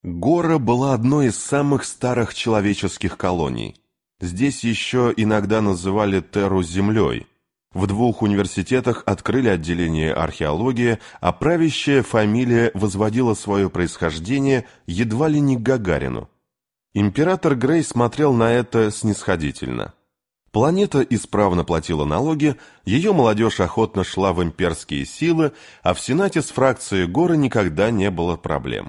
Гора была одной из самых старых человеческих колоний. Здесь еще иногда называли Терру землей. В 2 университетах открыли отделение археологии, а правящая фамилия возводила свое происхождение едва ли не к Гагарину. Император Грей смотрел на это снисходительно. Планета исправно платила налоги, ее молодежь охотно шла в имперские силы, а в Сенате с фракцией Горы никогда не было проблем.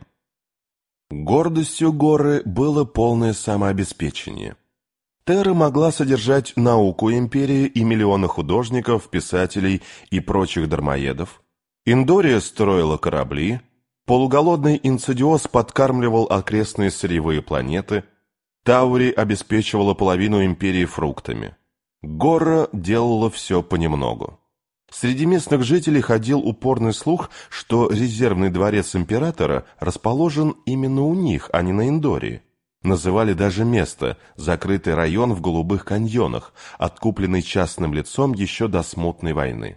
Гордостью Горы было полное самообеспечение. Терра могла содержать науку империи и миллионы художников, писателей и прочих дармоедов. Индория строила корабли, полуголодный Инцидиос подкармливал окрестные сырьевые планеты, Таури обеспечивала половину империи фруктами. Гора делала все понемногу. Среди местных жителей ходил упорный слух, что резервный дворец императора расположен именно у них, а не на Индории. Называли даже место, закрытый район в Голубых каньонах, откупленный частным лицом еще до Смутной войны.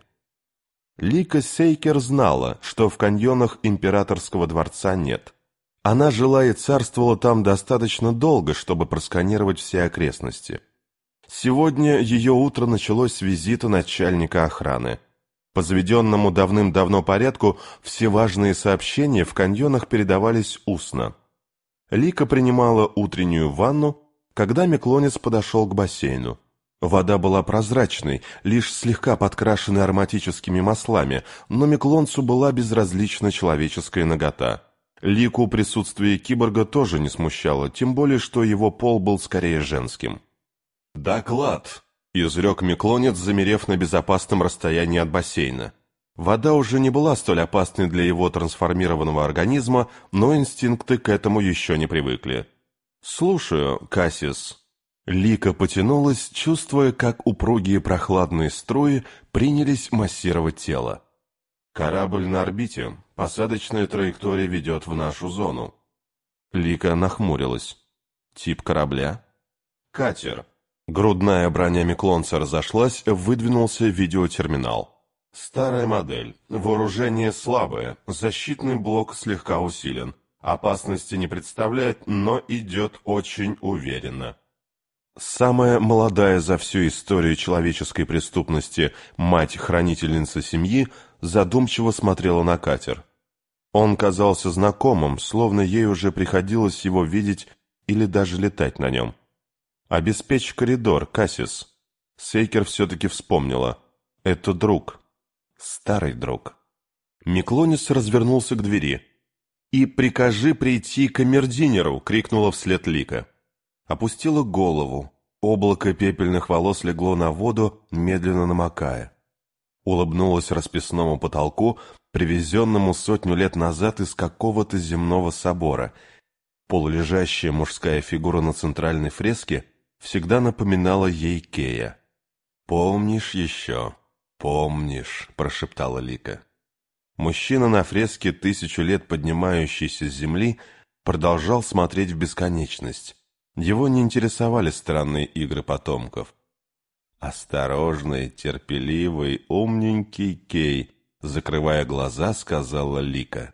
Лика Сейкер знала, что в каньонах императорского дворца нет. Она жила и царствовала там достаточно долго, чтобы просканировать все окрестности. Сегодня ее утро началось с визита начальника охраны. По заведенному давным-давно порядку все важные сообщения в каньонах передавались устно. Лика принимала утреннюю ванну, когда Меклонец подошел к бассейну. Вода была прозрачной, лишь слегка подкрашенной ароматическими маслами, но Меклонцу была безразлична человеческая нагота. Лику присутствие киборга тоже не смущало, тем более, что его пол был скорее женским. «Доклад!» — изрек Меклонец, замерев на безопасном расстоянии от бассейна. Вода уже не была столь опасной для его трансформированного организма, но инстинкты к этому еще не привыкли. «Слушаю, Кассис». Лика потянулась, чувствуя, как упругие прохладные струи принялись массировать тело. «Корабль на орбите. Посадочная траектория ведет в нашу зону». Лика нахмурилась. «Тип корабля?» «Катер». Грудная броня Меклонца разошлась, выдвинулся видеотерминал. «Старая модель. Вооружение слабое. Защитный блок слегка усилен. Опасности не представляет, но идет очень уверенно». Самая молодая за всю историю человеческой преступности мать-хранительница семьи задумчиво смотрела на катер. Он казался знакомым, словно ей уже приходилось его видеть или даже летать на нем. «Обеспечь коридор, Кассис». Сейкер все-таки вспомнила. «Это друг. Старый друг». Меклонец развернулся к двери. «И прикажи прийти камердинеру!» — крикнула вслед Лика. Опустила голову. Облако пепельных волос легло на воду, медленно намокая. Улыбнулась расписному потолку, привезенному 100 лет назад из какого-то земного собора. Полулежащая мужская фигура на центральной фреске всегда напоминала ей Кея. «Помнишь еще? Помнишь?» — прошептала Лика. Мужчина на фреске, 1000 лет поднимающийся с земли, продолжал смотреть в бесконечность. Его не интересовали странные игры потомков. «Осторожный, терпеливый, умненький Кей», — закрывая глаза, сказала Лика.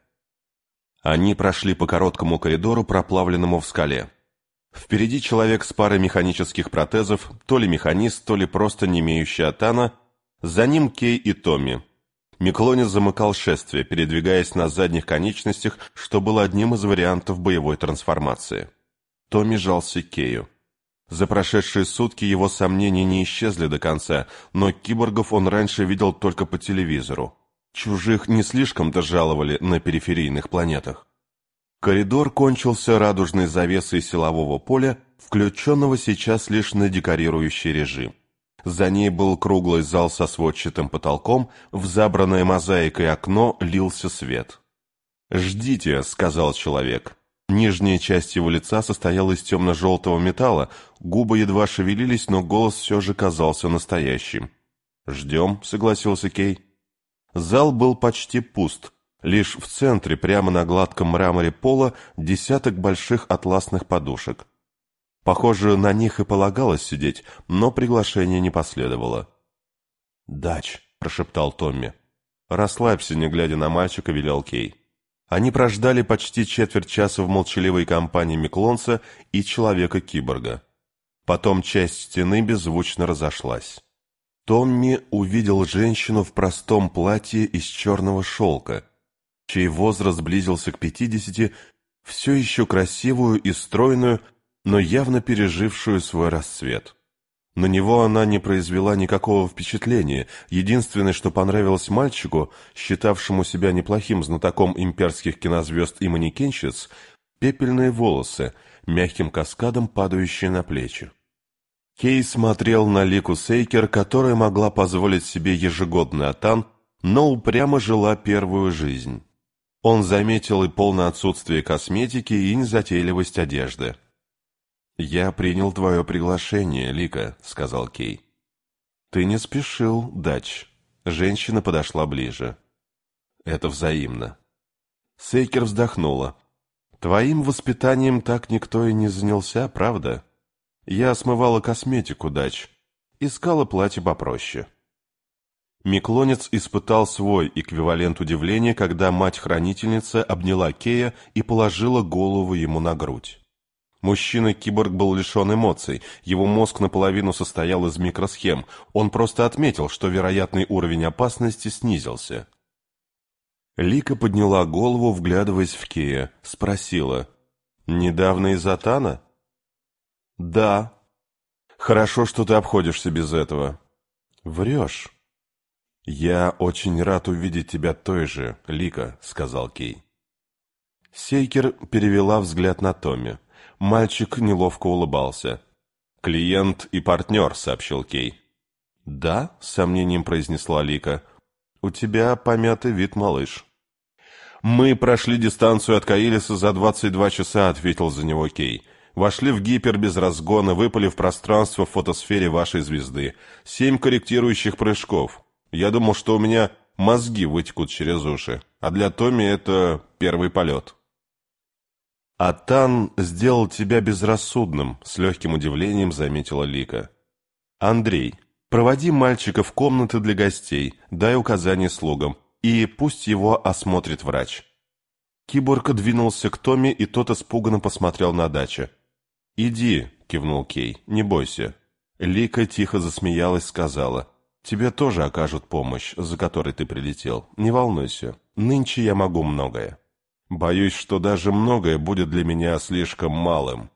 Они прошли по короткому коридору, проплавленному в скале. Впереди человек с парой механических протезов, то ли механист, то ли просто не имеющий атана, за ним Кей и Томми. Меклонец замыкал шествие, передвигаясь на задних конечностях, что было одним из вариантов боевой трансформации. Томми жался к Кею. За прошедшие сутки его сомнения не исчезли до конца, но киборгов он раньше видел только по телевизору. Чужих не слишком-то жаловали на периферийных планетах. Коридор кончился радужной завесой силового поля, включенного сейчас лишь на декорирующий режим. За ней был круглый зал со сводчатым потолком, в забранное мозаикой окно лился свет. «Ждите», — сказал человек. Нижняя часть его лица состояла из темно-желтого металла, губы едва шевелились, но голос все же казался настоящим. «Ждем», — согласился Кей. Зал был почти пуст. Лишь в центре, прямо на гладком мраморе пола, десяток больших атласных подушек. Похоже, на них и полагалось сидеть, но приглашение не последовало. «Дач», — прошептал Томми. «Расслабься, не глядя на мальчика», — велел Кей. Они прождали почти четверть часа в молчаливой компании Миклонса и Человека-киборга. Потом часть стены беззвучно разошлась. Томми увидел женщину в простом платье из черного шелка, чей возраст близился к 50, все еще красивую и стройную, но явно пережившую свой расцвет. На него она не произвела никакого впечатления. Единственное, что понравилось мальчику, считавшему себя неплохим знатоком имперских кинозвезд и манекенщиц, пепельные волосы, мягким каскадом падающие на плечи. Кей смотрел на Лику Сейкер, которая могла позволить себе ежегодный атан, но упрямо жила первую жизнь. Он заметил и полное отсутствие косметики, и незатейливость одежды. «Я принял твое приглашение, Лика», — сказал Кей. «Ты не спешил, Дач». Женщина подошла ближе. «Это взаимно». Сейкер вздохнула. «Твоим воспитанием так никто и не занялся, правда? Я смывала косметику, Дач. Искала платье попроще». Миклонец испытал свой эквивалент удивления, когда мать-хранительница обняла Кея и положила голову ему на грудь. Мужчина-киборг был лишен эмоций, его мозг наполовину состоял из микросхем, он просто отметил, что вероятный уровень опасности снизился. Лика подняла голову, вглядываясь в Кея, спросила: «Недавно из Атана?» «Да». «Хорошо, что ты обходишься без этого». «Врешь». «Я очень рад увидеть тебя той же, Лика», — сказал Кей. Сейкер перевела взгляд на Томми. Мальчик неловко улыбался. «Клиент и партнер», — сообщил Кей. «Да?» — с сомнением произнесла Лика. «У тебя помятый вид, малыш». «Мы прошли дистанцию от Каилиса за 22 часа», — ответил за него Кей. «Вошли в гипер без разгона, выпали в пространство в фотосфере вашей звезды. 7 корректирующих прыжков. Я думал, что у меня мозги вытекут через уши, а для Томми это первый полет». «Атан сделал тебя безрассудным», — с легким удивлением заметила Лика. «Андрей, проводи мальчика в комнаты для гостей, дай указания слугам, и пусть его осмотрит врач». Киборг двинулся к Томми, и тот испуганно посмотрел на Дача. «Иди», — кивнул Кей, — «не бойся». Лика тихо засмеялась, сказала: «Тебе тоже окажут помощь, за которой ты прилетел. Не волнуйся, нынче я могу многое». «Боюсь, что даже многое будет для меня слишком малым».